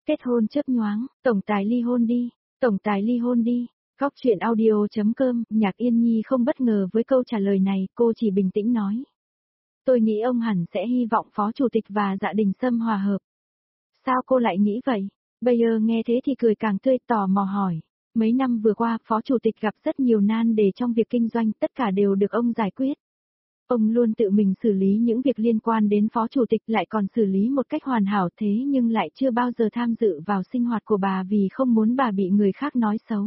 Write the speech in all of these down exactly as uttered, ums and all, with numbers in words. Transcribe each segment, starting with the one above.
Kết hôn chớp nhoáng, tổng tài ly hôn đi, tổng tài ly hôn đi. Góc truyện audio.com, Nhạc Yên Nhi không bất ngờ với câu trả lời này, cô chỉ bình tĩnh nói. Tôi nghĩ ông hẳn sẽ hy vọng Phó Chủ tịch và Dạ Đình Sâm hòa hợp. Sao cô lại nghĩ vậy? Bayer nghe thế thì cười càng tươi, tò mò hỏi. Mấy năm vừa qua, Phó Chủ tịch gặp rất nhiều nan đề trong việc kinh doanh, tất cả đều được ông giải quyết. Ông luôn tự mình xử lý những việc liên quan đến Phó Chủ tịch, lại còn xử lý một cách hoàn hảo, thế nhưng lại chưa bao giờ tham dự vào sinh hoạt của bà vì không muốn bà bị người khác nói xấu.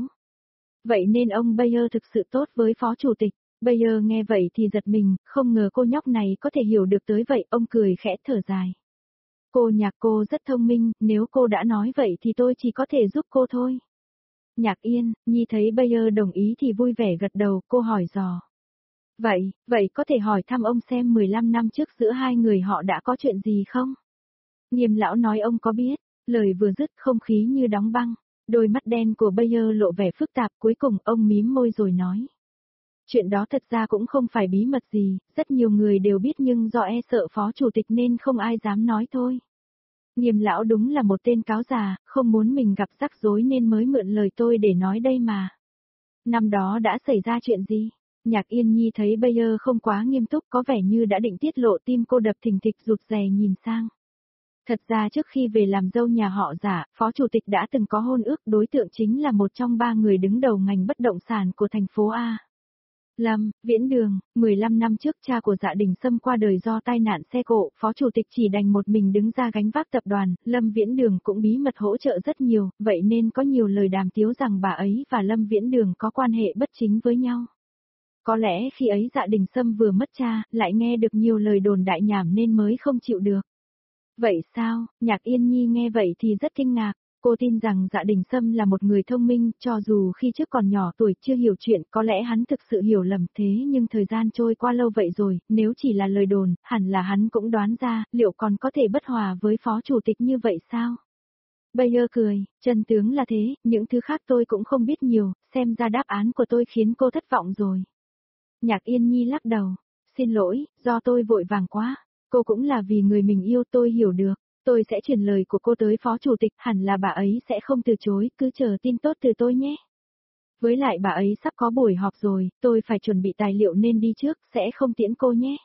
Vậy nên ông Bayer thực sự tốt với Phó Chủ tịch. Bayer nghe vậy thì giật mình, không ngờ cô nhóc này có thể hiểu được tới vậy, ông cười khẽ thở dài. Cô Nhạc, cô rất thông minh, nếu cô đã nói vậy thì tôi chỉ có thể giúp cô thôi. Nhạc Yên Nhi thấy Bayer đồng ý thì vui vẻ gật đầu, cô hỏi dò. Vậy, vậy có thể hỏi thăm ông xem mười lăm năm trước giữa hai người họ đã có chuyện gì không? Nghiêm lão nói ông có biết, lời vừa dứt không khí như đóng băng, đôi mắt đen của Bayer lộ vẻ phức tạp, cuối cùng ông mím môi rồi nói. Chuyện đó thật ra cũng không phải bí mật gì, rất nhiều người đều biết nhưng do e sợ Phó Chủ tịch nên không ai dám nói thôi. Nghiêm lão đúng là một tên cáo già, không muốn mình gặp rắc rối nên mới mượn lời tôi để nói đây mà. Năm đó đã xảy ra chuyện gì? Nhạc Yên Nhi thấy Bayer không quá nghiêm túc, có vẻ như đã định tiết lộ, tim cô đập thình thịch, rụt rè nhìn sang. Thật ra trước khi về làm dâu nhà họ Dạ, Phó Chủ tịch đã từng có hôn ước, đối tượng chính là một trong ba người đứng đầu ngành bất động sản của thành phố A. Lâm Viễn Đường, mười lăm năm trước cha của Dạ Đình Sâm qua đời do tai nạn xe cộ, Phó Chủ tịch chỉ đành một mình đứng ra gánh vác tập đoàn, Lâm Viễn Đường cũng bí mật hỗ trợ rất nhiều, vậy nên có nhiều lời đàm tiếu rằng bà ấy và Lâm Viễn Đường có quan hệ bất chính với nhau. Có lẽ khi ấy Dạ Đình Sâm vừa mất cha, lại nghe được nhiều lời đồn đại nhảm nên mới không chịu được. Vậy sao? Nhạc Yên Nhi nghe vậy thì rất kinh ngạc. Cô tin rằng Dạ Đình Sâm là một người thông minh, cho dù khi trước còn nhỏ tuổi chưa hiểu chuyện, có lẽ hắn thực sự hiểu lầm, thế nhưng thời gian trôi qua lâu vậy rồi, nếu chỉ là lời đồn, hẳn là hắn cũng đoán ra, liệu còn có thể bất hòa với Phó Chủ tịch như vậy sao? Bayer cười, chân tướng là thế, những thứ khác tôi cũng không biết nhiều, xem ra đáp án của tôi khiến cô thất vọng rồi. Nhạc Yên Nhi lắc đầu, xin lỗi, do tôi vội vàng quá, cô cũng là vì người mình yêu, tôi hiểu được. Tôi sẽ truyền lời của cô tới Phó Chủ tịch, hẳn là bà ấy sẽ không từ chối, cứ chờ tin tốt từ tôi nhé. Với lại bà ấy sắp có buổi họp rồi, tôi phải chuẩn bị tài liệu nên đi trước, sẽ không tiễn cô nhé.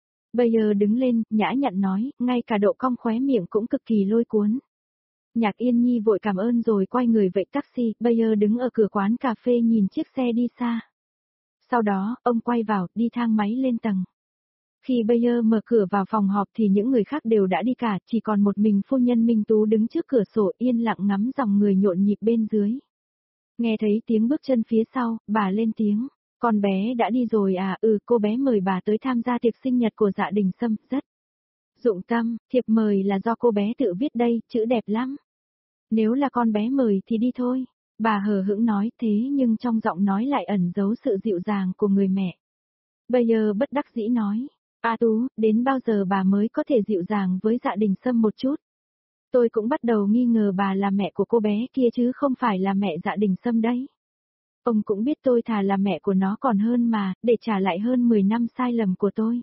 Bayer đứng lên, nhã nhặn nói, ngay cả độ cong khóe miệng cũng cực kỳ lôi cuốn. Nhạc Yên Nhi vội cảm ơn rồi quay người vẫy taxi, Bayer đứng ở cửa quán cà phê nhìn chiếc xe đi xa. Sau đó, ông quay vào, đi thang máy lên tầng. Khi Bayer mở cửa vào phòng họp thì những người khác đều đã đi cả, chỉ còn một mình phu nhân Minh Tú đứng trước cửa sổ yên lặng ngắm dòng người nhộn nhịp bên dưới. Nghe thấy tiếng bước chân phía sau, bà lên tiếng, con bé đã đi rồi à? Ừ, cô bé mời bà tới tham gia tiệc sinh nhật của Dạ Đình Sâm, rất dụng tâm, thiệp mời là do cô bé tự viết đây, chữ đẹp lắm. Nếu là con bé mời thì đi thôi, bà hờ hững nói, thế nhưng trong giọng nói lại ẩn giấu sự dịu dàng của người mẹ. Bayer bất đắc dĩ nói. A Tú, đến bao giờ bà mới có thể dịu dàng với Dạ Đình Sâm một chút? Tôi cũng bắt đầu nghi ngờ bà là mẹ của cô bé kia chứ không phải là mẹ Dạ Đình Sâm đấy. Ông cũng biết tôi thà là mẹ của nó còn hơn mà, để trả lại hơn mười năm sai lầm của tôi.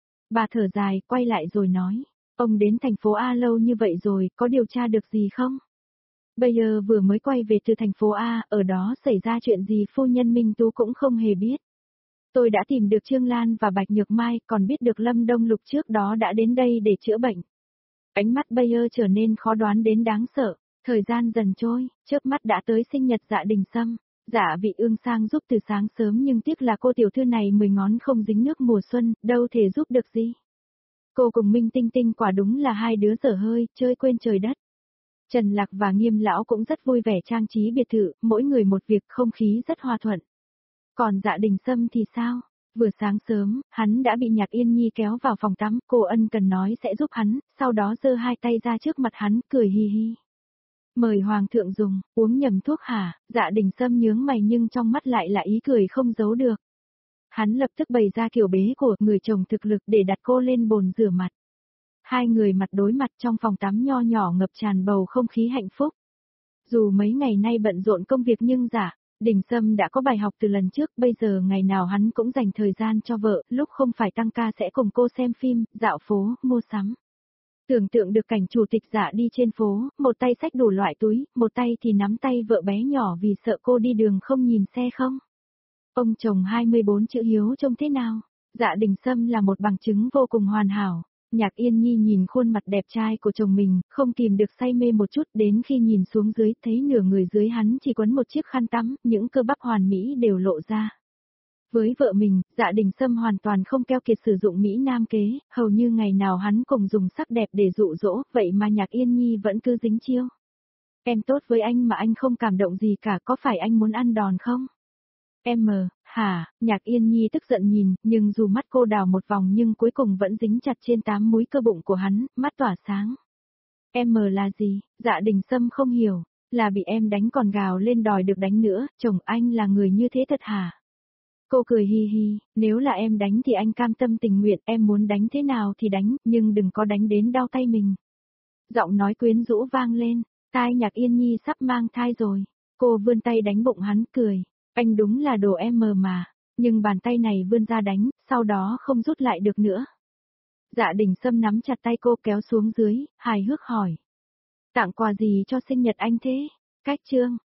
Bà thở dài, quay lại rồi nói, ông đến thành phố A lâu như vậy rồi, có điều tra được gì không? Bayer vừa mới quay về từ thành phố A, ở đó xảy ra chuyện gì phu nhân Minh Tú cũng không hề biết. Tôi đã tìm được Trương Lan và Bạch Nhược Mai, còn biết được Lâm Đông Lục trước đó đã đến đây để chữa bệnh. Ánh mắt Bayer trở nên khó đoán đến đáng sợ, thời gian dần trôi, chớp mắt đã tới sinh nhật Dạ Đình Sâm. Dạ Vị Ương sang giúp từ sáng sớm nhưng tiếc là cô tiểu thư này mười ngón không dính nước mùa xuân, đâu thể giúp được gì. Cô cùng Minh Tinh Tinh quả đúng là hai đứa dở hơi, chơi quên trời đất. Trần Lạc và Nghiêm lão cũng rất vui vẻ trang trí biệt thự, mỗi người một việc, không khí rất hòa thuận. Còn Dạ Đình Sâm thì sao? Vừa sáng sớm, hắn đã bị Nhạc Yên Nhi kéo vào phòng tắm, cô ân cần nói sẽ giúp hắn, sau đó giơ hai tay ra trước mặt hắn, cười hi hi. Mời Hoàng thượng dùng, uống nhầm thuốc hả? Dạ Đình Sâm nhướng mày nhưng trong mắt lại là ý cười không giấu được. Hắn lập tức bày ra kiểu bế của người chồng thực lực để đặt cô lên bồn rửa mặt. Hai người mặt đối mặt trong phòng tắm nho nhỏ ngập tràn bầu không khí hạnh phúc. Dù mấy ngày nay bận rộn công việc nhưng Dạ Đình Sâm đã có bài học từ lần trước, bây giờ ngày nào hắn cũng dành thời gian cho vợ, lúc không phải tăng ca sẽ cùng cô xem phim, dạo phố, mua sắm. Tưởng tượng được cảnh chủ tịch Dạ đi trên phố, một tay xách đủ loại túi, một tay thì nắm tay vợ bé nhỏ vì sợ cô đi đường không nhìn xe không. Ông chồng hai mươi bốn chữ hiếu trông thế nào? Dạ Đình Sâm là một bằng chứng vô cùng hoàn hảo. Nhạc Yên Nhi nhìn khuôn mặt đẹp trai của chồng mình, không kìm được say mê một chút, đến khi nhìn xuống dưới, thấy nửa người dưới hắn chỉ quấn một chiếc khăn tắm, những cơ bắp hoàn mỹ đều lộ ra. Với vợ mình, Dạ Đình Sâm hoàn toàn không keo kiệt sử dụng mỹ nam kế, hầu như ngày nào hắn cùng dùng sắc đẹp để dụ dỗ, vậy mà Nhạc Yên Nhi vẫn cứ dính chiêu. Em tốt với anh mà anh không cảm động gì cả, có phải anh muốn ăn đòn không? Em mờ, hả, Nhạc Yên Nhi tức giận nhìn, nhưng dù mắt cô đào một vòng nhưng cuối cùng vẫn dính chặt trên tám múi cơ bụng của hắn, mắt tỏa sáng. Em mờ là gì? Dạ Đình Sâm không hiểu, là bị em đánh còn gào lên đòi được đánh nữa, chồng anh là người như thế thật hả? Cô cười hi hi, nếu là em đánh thì anh cam tâm tình nguyện, em muốn đánh thế nào thì đánh, nhưng đừng có đánh đến đau tay mình. Giọng nói quyến rũ vang lên, tai Nhạc Yên Nhi sắp mang thai rồi. Cô vươn tay đánh bụng hắn, cười. Anh đúng là đồ em mờ mà, nhưng bàn tay này vươn ra đánh, sau đó không rút lại được nữa. Dạ Đình Sâm nắm chặt tay cô kéo xuống dưới, hài hước hỏi. Tặng quà gì cho sinh nhật anh thế? Cách chương.